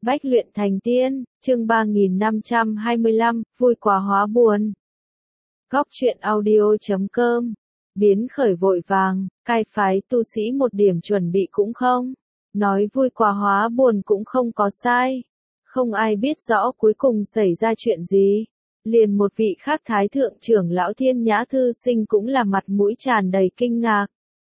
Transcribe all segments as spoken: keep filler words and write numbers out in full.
Bách luyện thành tiên, chương ba nghìn năm trăm hai mươi lăm, vui quá hóa buồn. Góc truyện audio chấm com, biến khởi vội vàng, cai phái tu sĩ một điểm chuẩn bị cũng không. Nói vui quá hóa buồn cũng không có sai. Không ai biết rõ cuối cùng xảy ra chuyện gì. Liền một vị khác thái thượng trưởng lão Thiên Nhã Thư Sinh cũng là mặt mũi tràn đầy kinh ngạc.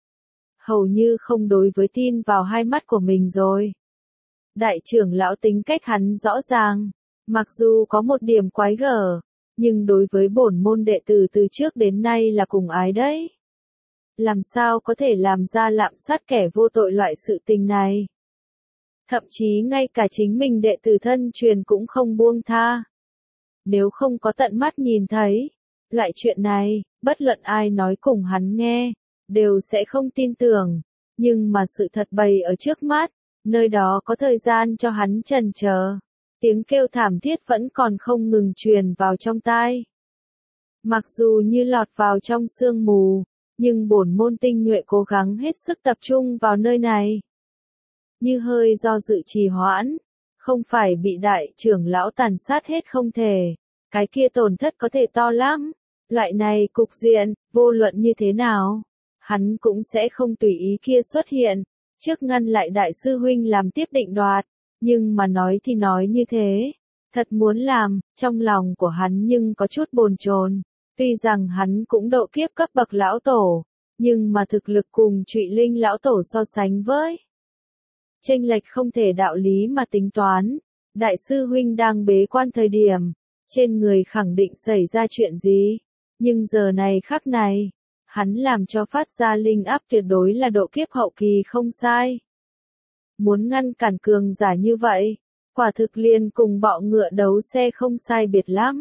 Hầu như không đối với tin vào hai mắt của mình rồi. Đại trưởng lão tính cách hắn rõ ràng, mặc dù có một điểm quái gở, nhưng đối với bổn môn đệ tử từ trước đến nay là cùng ái đấy. Làm sao có thể làm ra lạm sát kẻ vô tội loại sự tình này? Thậm chí ngay cả chính mình đệ tử thân truyền cũng không buông tha. Nếu không có tận mắt nhìn thấy, loại chuyện này, bất luận ai nói cùng hắn nghe, đều sẽ không tin tưởng, nhưng mà sự thật bày ở trước mắt. Nơi đó có thời gian cho hắn chần chờ, tiếng kêu thảm thiết vẫn còn không ngừng truyền vào trong tai. Mặc dù như lọt vào trong sương mù, nhưng bổn môn tinh nhuệ cố gắng hết sức tập trung vào nơi này. Như hơi do dự trì hoãn, không phải bị đại trưởng lão tàn sát hết không thể, cái kia tổn thất có thể to lắm. Loại này cục diện, vô luận như thế nào, hắn cũng sẽ không tùy ý kia xuất hiện. Trước ngăn lại đại sư huynh làm tiếp định đoạt, nhưng mà nói thì nói như thế, thật muốn làm, trong lòng của hắn nhưng có chút bồn chồn. Tuy rằng hắn cũng độ kiếp cấp bậc lão tổ, nhưng mà thực lực cùng Trụy Linh lão tổ so sánh với chênh lệch không thể đạo lý mà tính toán. Đại sư huynh đang bế quan thời điểm, trên người khẳng định xảy ra chuyện gì, nhưng giờ này khắc này, hắn làm cho phát ra linh áp tuyệt đối là độ kiếp hậu kỳ không sai. Muốn ngăn cản cường giả như vậy, quả thực liền cùng bọ ngựa đấu xe không sai biệt lắm.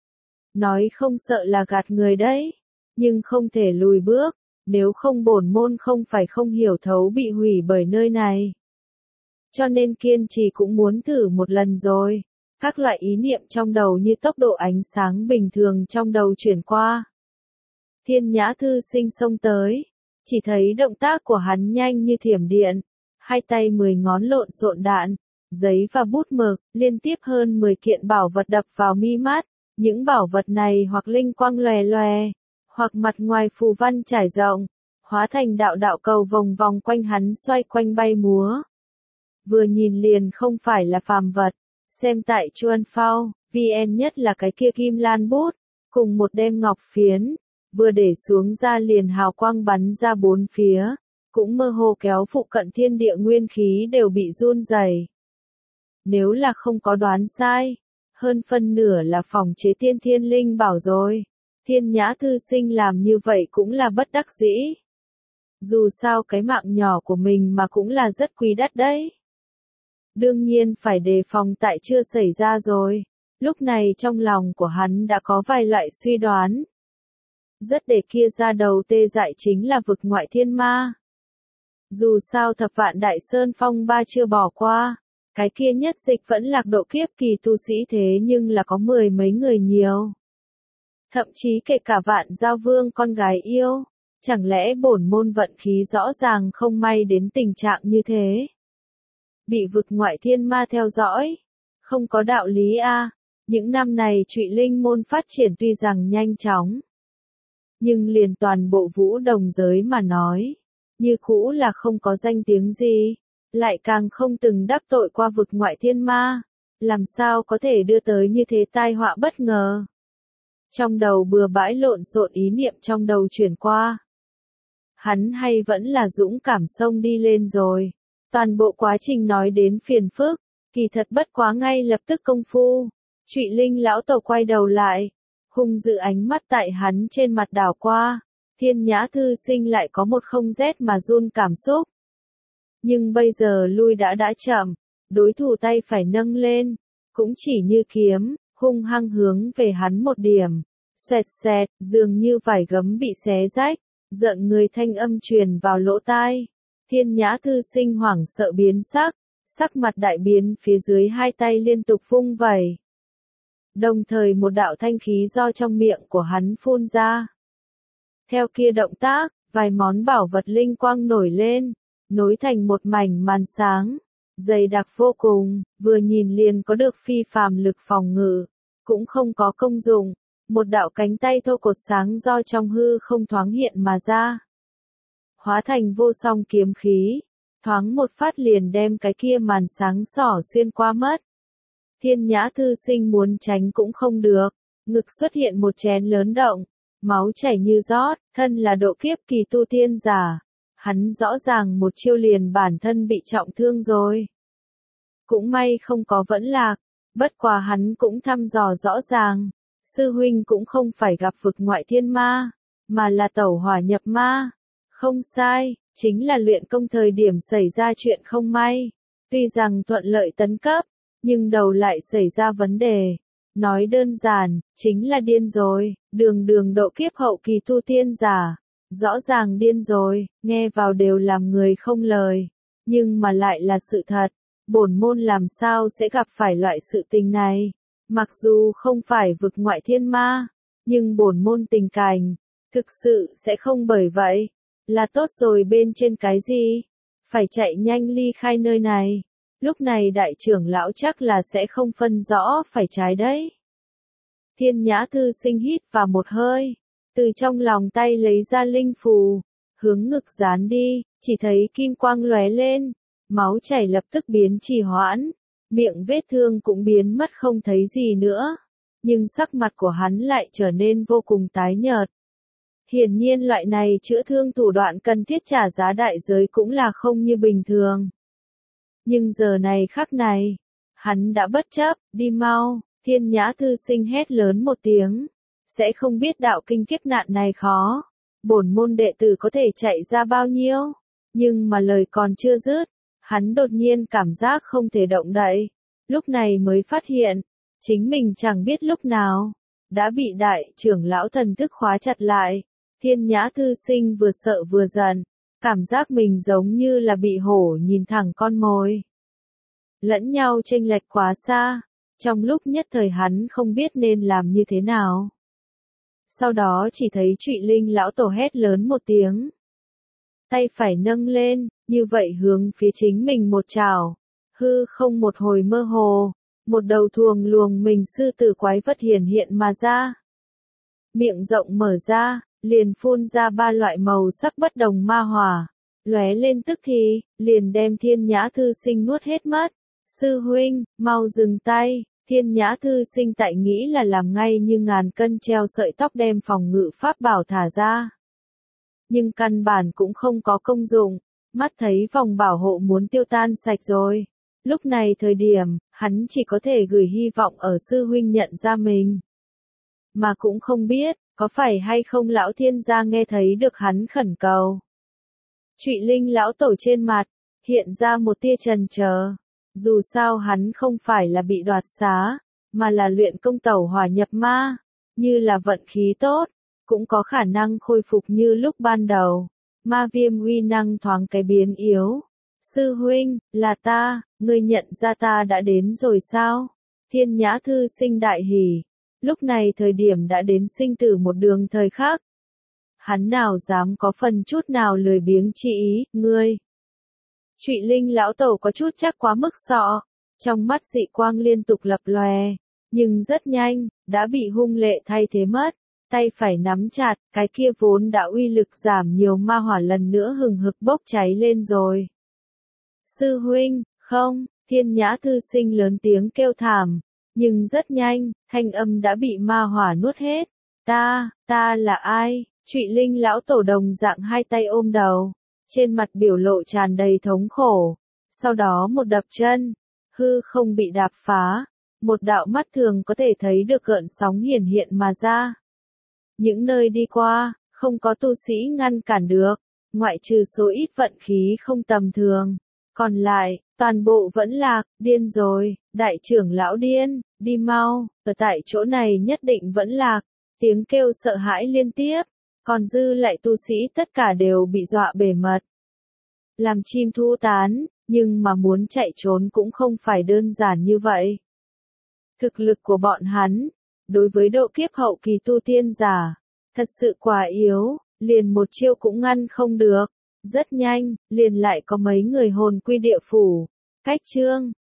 Nói không sợ là gạt người đấy, nhưng không thể lùi bước, nếu không bổn môn không phải không hiểu thấu bị hủy bởi nơi này. Cho nên kiên trì cũng muốn thử một lần rồi, các loại ý niệm trong đầu như tốc độ ánh sáng bình thường trong đầu chuyển qua. Thiên Nhã Thư Sinh xông tới, chỉ thấy động tác của hắn nhanh như thiểm điện, hai tay mười ngón lộn xộn đạn, giấy và bút mực, liên tiếp hơn mười kiện bảo vật đập vào mi mắt, những bảo vật này hoặc linh quang lòe lòe, hoặc mặt ngoài phù văn trải rộng, hóa thành đạo đạo cầu vòng vòng quanh hắn xoay quanh bay múa. Vừa nhìn liền không phải là phàm vật, xem tại Chuan Phao, vê en nhất là cái kia kim lan bút, cùng một đêm ngọc phiến. Vừa để xuống ra liền hào quang bắn ra bốn phía, cũng mơ hồ kéo phụ cận thiên địa nguyên khí đều bị run rẩy. Nếu là không có đoán sai, hơn phân nửa là phòng chế tiên thiên linh bảo rồi. Thiên Nhã Thư Sinh làm như vậy cũng là bất đắc dĩ. Dù sao cái mạng nhỏ của mình mà cũng là rất quý đắt đấy. Đương nhiên phải đề phòng tại chưa xảy ra rồi. Lúc này trong lòng của hắn đã có vài loại suy đoán. Rất để kia ra đầu tê dại chính là vực ngoại thiên ma. Dù sao thập vạn đại sơn phong ba chưa bỏ qua, cái kia nhất dịch vẫn lạc độ kiếp kỳ tu sĩ thế nhưng là có mười mấy người nhiều. Thậm chí kể cả vạn giao vương con gái yêu, chẳng lẽ bổn môn vận khí rõ ràng không may đến tình trạng như thế. Bị vực ngoại thiên ma theo dõi, không có đạo lý a. Những năm này Trụy Linh môn phát triển tuy rằng nhanh chóng, nhưng liền toàn bộ vũ đồng giới mà nói, như cũ là không có danh tiếng gì, lại càng không từng đắc tội qua vực ngoại thiên ma, làm sao có thể đưa tới như thế tai họa bất ngờ. Trong đầu bừa bãi lộn xộn ý niệm trong đầu chuyển qua. Hắn hay vẫn là dũng cảm xông đi lên rồi, toàn bộ quá trình nói đến phiền phức, kỳ thật bất quá ngay lập tức công phu, Trụy Linh lão tổ quay đầu lại. Hung dữ ánh mắt tại hắn trên mặt đảo qua, Thiên Nhã Thư Sinh lại có một không rét mà run cảm xúc. Nhưng bây giờ lui đã đã chậm, đối thủ tay phải nâng lên, cũng chỉ như kiếm, hung hăng hướng về hắn một điểm, xoẹt xẹt, dường như vải gấm bị xé rách, giận người thanh âm truyền vào lỗ tai. Thiên Nhã Thư Sinh hoảng sợ biến sắc, sắc mặt đại biến phía dưới hai tay liên tục vung vẩy. Đồng thời một đạo thanh khí do trong miệng của hắn phun ra. Theo kia động tác, vài món bảo vật linh quang nổi lên, nối thành một mảnh màn sáng, dày đặc vô cùng, vừa nhìn liền có được phi phàm lực phòng ngự, cũng không có công dụng, một đạo cánh tay thô cột sáng do trong hư không thoáng hiện mà ra. Hóa thành vô song kiếm khí, thoáng một phát liền đem cái kia màn sáng sỏ xuyên qua mất. Thiên Nhã thư sinh muốn tránh cũng không được, ngực xuất hiện một chén lớn động, máu chảy như rót, thân là độ kiếp kỳ tu tiên giả, hắn rõ ràng một chiêu liền bản thân bị trọng thương rồi. Cũng may không có vẫn lạc, bất quá hắn cũng thăm dò rõ ràng, sư huynh cũng không phải gặp vực ngoại thiên ma, mà là tẩu hỏa nhập ma. Không sai, chính là luyện công thời điểm xảy ra chuyện không may. Tuy rằng thuận lợi tấn cấp, nhưng đầu lại xảy ra vấn đề. Nói đơn giản, chính là điên rồi, đường đường độ kiếp hậu kỳ tu tiên giả. Rõ ràng điên rồi, nghe vào đều làm người không lời. Nhưng mà lại là sự thật, bổn môn làm sao sẽ gặp phải loại sự tình này. Mặc dù không phải vực ngoại thiên ma, nhưng bổn môn tình cảnh, thực sự sẽ không bởi vậy. Là tốt rồi bên trên cái gì? Phải chạy nhanh ly khai nơi này. Lúc này đại trưởng lão chắc là sẽ không phân rõ phải trái đấy. Thiên Nhã thư sinh hít vào một hơi, từ trong lòng tay lấy ra linh phù, hướng ngực dán đi, chỉ thấy kim quang lóe lên, máu chảy lập tức biến trì hoãn, miệng vết thương cũng biến mất không thấy gì nữa, nhưng sắc mặt của hắn lại trở nên vô cùng tái nhợt. Hiển nhiên loại này chữa thương thủ đoạn cần thiết trả giá đại giới cũng là không như bình thường. Nhưng giờ này khắc này, hắn đã bất chấp, đi mau, Thiên Nhã thư sinh hét lớn một tiếng, sẽ không biết đạo kinh kiếp nạn này khó, bổn môn đệ tử có thể chạy ra bao nhiêu, nhưng mà lời còn chưa dứt, hắn đột nhiên cảm giác không thể động đậy, lúc này mới phát hiện, chính mình chẳng biết lúc nào, đã bị đại trưởng lão thần thức khóa chặt lại. Thiên Nhã thư sinh vừa sợ vừa giận, cảm giác mình giống như là bị hổ nhìn thẳng con mồi. Lẫn nhau chênh lệch quá xa, trong lúc nhất thời hắn không biết nên làm như thế nào. Sau đó chỉ thấy Trụy Linh lão tổ hét lớn một tiếng. Tay phải nâng lên, như vậy hướng phía chính mình một chảo, hư không một hồi mơ hồ, một đầu thuồng luồng mình sư tử quái vật hiển hiện mà ra. Miệng rộng mở ra, liền phun ra ba loại màu sắc bất đồng ma hỏa, lóe lên tức thì, liền đem Thiên Nhã thư sinh nuốt hết mất. Sư huynh, mau dừng tay, Thiên Nhã thư sinh tại nghĩ là làm ngay như ngàn cân treo sợi tóc đem phòng ngự pháp bảo thả ra. Nhưng căn bản cũng không có công dụng, mắt thấy vòng bảo hộ muốn tiêu tan sạch rồi. Lúc này thời điểm, hắn chỉ có thể gửi hy vọng ở sư huynh nhận ra mình. Mà cũng không biết, có phải hay không lão thiên gia nghe thấy được hắn khẩn cầu. Trụy Linh lão tổ trên mặt, hiện ra một tia chần chờ. Dù sao hắn không phải là bị đoạt xá, mà là luyện công tẩu hỏa nhập ma, như là vận khí tốt, cũng có khả năng khôi phục như lúc ban đầu. Ma viêm uy năng thoáng cái biến yếu. Sư huynh, là ta, ngươi nhận ra ta đã đến rồi sao? Thiên Nhã thư sinh đại hỉ. Lúc này thời điểm đã đến sinh tử một đường thời khắc. Hắn nào dám có phần chút nào lười biếng chi ý, ngươi. Trụy Linh lão tổ có chút chắc quá mức sợ, trong mắt dị quang liên tục lập lòe, nhưng rất nhanh, đã bị hung lệ thay thế mất, tay phải nắm chặt, cái kia vốn đã uy lực giảm nhiều ma hỏa lần nữa hừng hực bốc cháy lên rồi. Sư huynh, không, Thiên Nhã thư sinh lớn tiếng kêu thảm, nhưng rất nhanh, thanh âm đã bị ma hỏa nuốt hết. Ta, ta là ai? Trụy Linh lão tổ đồng dạng hai tay ôm đầu, trên mặt biểu lộ tràn đầy thống khổ. Sau đó một đập chân, hư không bị đạp phá, một đạo mắt thường có thể thấy được gợn sóng hiển hiện mà ra. Những nơi đi qua, không có tu sĩ ngăn cản được, ngoại trừ số ít vận khí không tầm thường. Còn lại, toàn bộ vẫn lạc, điên rồi, đại trưởng lão điên, đi mau, ở tại chỗ này nhất định vẫn lạc, tiếng kêu sợ hãi liên tiếp, còn dư lại tu sĩ tất cả đều bị dọa bề mật. Làm chim thu tán, nhưng mà muốn chạy trốn cũng không phải đơn giản như vậy. Thực lực của bọn hắn, đối với độ kiếp hậu kỳ tu tiên giả, thật sự quá yếu, liền một chiêu cũng ngăn không được. Rất nhanh, liền lại có mấy người hồn quy địa phủ, Khách chương